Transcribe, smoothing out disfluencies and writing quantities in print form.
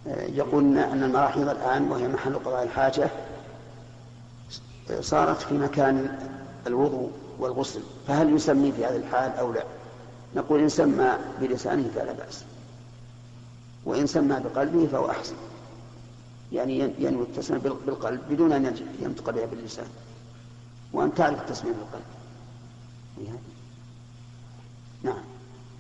يقول أن المراحيض الآن وهي محل قضاء الحاجة صارت في مكان الوضوء والغسل، فهل يسمي في هذا الحال أو لا؟ نقول إن سمى بلسانه فلا بأس، وإن سمى بقلبه فهو أحسن، يعني ينوي التسمية بالقلب بدون أن ينطق بها باللسان، وأن تعرف التسمية بالقلب. نعم.